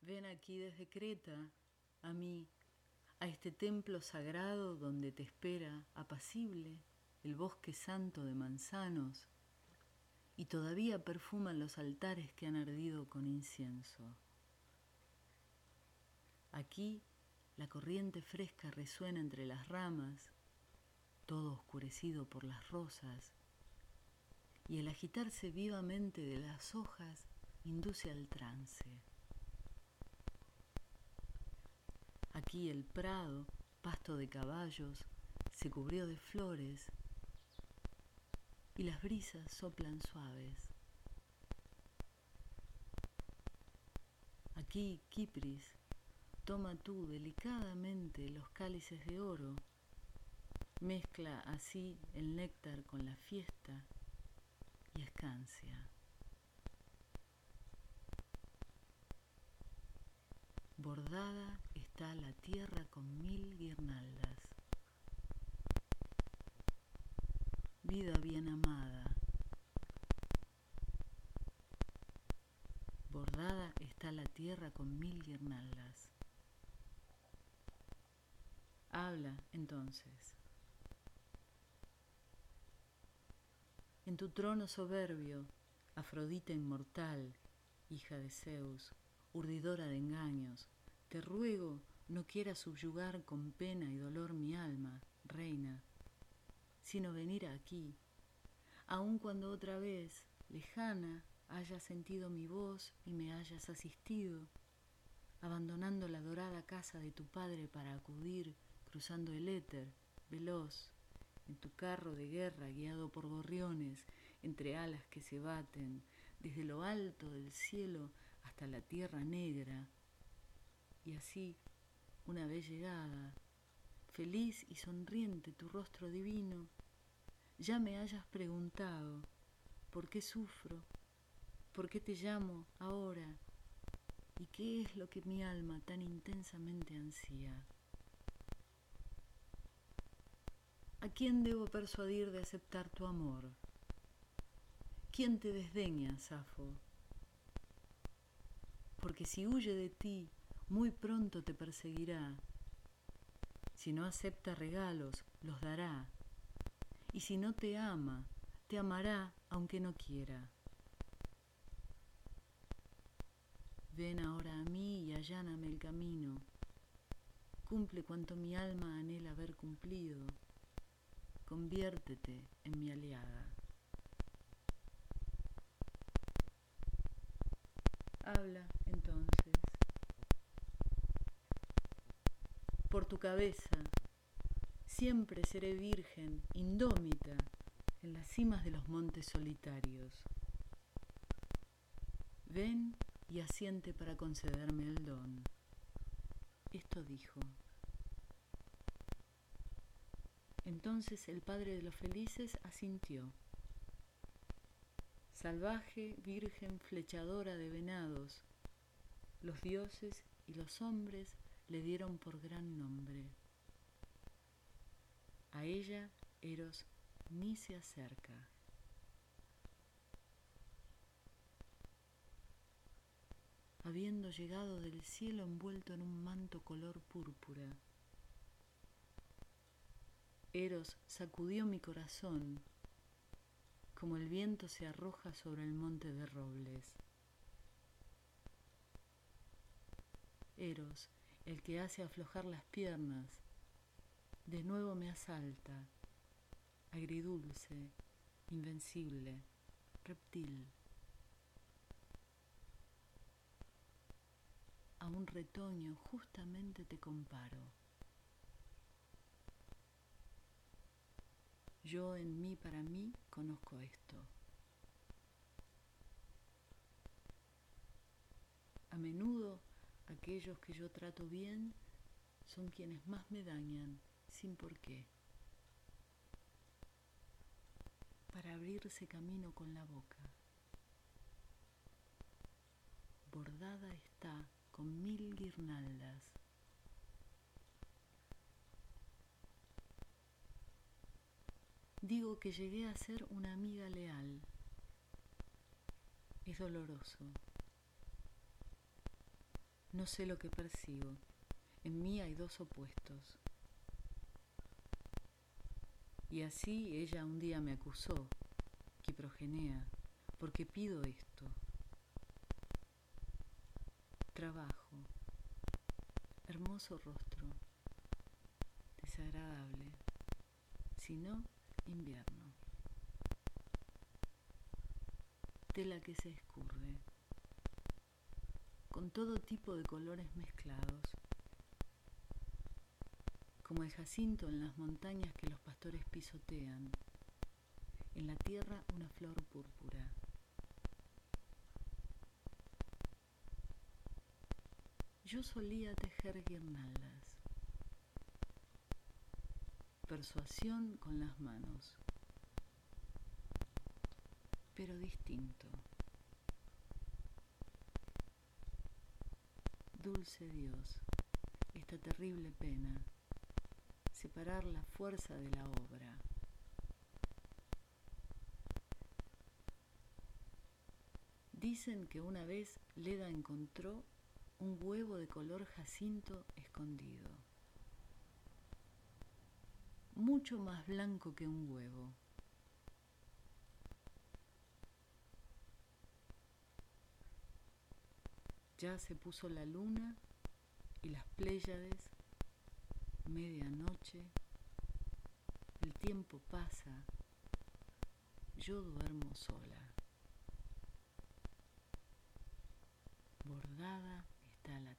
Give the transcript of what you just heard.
Ven aquí desde Creta, a mí, a este templo sagrado donde te espera, apacible, el bosque santo de manzanos, y todavía perfuman los altares que han ardido con incienso. Aquí la corriente fresca resuena entre las ramas, todo oscurecido por las rosas, y el agitarse vivamente de las hojas induce al trance. Aquí el prado, pasto de caballos, se cubrió de flores y las brisas soplan suaves. Aquí, Kipris, toma tú delicadamente los cálices de oro, mezcla así el néctar con la fiesta y escancia. Bordada está la tierra con 1000 guirnaldas. Vida bien amada, bordada está la tierra con 1000 guirnaldas. Habla entonces. En tu trono soberbio, Afrodita inmortal, hija de Zeus, urdidora de engaños, te ruego no quieras subyugar con pena y dolor mi alma, reina, sino venir aquí, aun cuando otra vez, lejana, hayas sentido mi voz y me hayas asistido, abandonando la dorada casa de tu padre para acudir, cruzando el éter, veloz, en tu carro de guerra guiado por gorriones, entre alas que se baten, desde lo alto del cielo hasta la tierra negra. Y así, una vez llegada, feliz y sonriente tu rostro divino, ya me hayas preguntado, ¿por qué sufro? ¿Por qué te llamo ahora? ¿Y qué es lo que mi alma tan intensamente ansía? ¿A quién debo persuadir de aceptar tu amor? ¿Quién te desdeña, Safo? Porque si huye de ti, muy pronto te perseguirá. Si no acepta regalos, los dará. Y si no te ama, te amará aunque no quiera. Ven ahora a mí y alláname el camino. Cumple cuanto mi alma anhela haber cumplido. Conviértete en mi aliada. Habla entonces. Por tu cabeza, siempre seré virgen, indómita, en las cimas de los montes solitarios. Ven y asiente para concederme el don. Esto dijo. Entonces el padre de los felices asintió. Salvaje, virgen, flechadora de venados, los dioses y los hombres le dieron por gran nombre. A ella Eros ni se acerca. Habiendo llegado del cielo envuelto en un manto color púrpura, Eros sacudió mi corazón como el viento se arroja sobre el monte de robles. Eros, el que hace aflojar las piernas, de nuevo me asalta, agridulce, invencible, reptil. A un retoño justamente te comparo. Yo en mí para mí conozco esto. A menudo aquellos que yo trato bien son quienes más me dañan, sin por qué. Para abrirse camino con la boca. Bordada está con 1000 guirnaldas. Digo que llegué a ser una amiga leal. Es doloroso. no sé lo que persigo. En mí hay dos opuestos. Y así ella un día me acusó, Quiprogenea, porque pido esto. Trabajo, hermoso rostro, desagradable, si no, invierno. Tela que se escurre, con todo tipo de colores mezclados, como el jacinto en las montañas que los pastores pisotean, en la tierra una flor púrpura. Yo solía tejer guirnaldas, persuasión con las manos, pero distinto. Dulce Dios, esta terrible pena, separar la fuerza de la obra. Dicen que una vez Leda encontró un huevo de color jacinto escondido, mucho más blanco que un huevo. Ya se puso la luna y las Pléyades, medianoche, el tiempo pasa, yo duermo sola. Bordada está la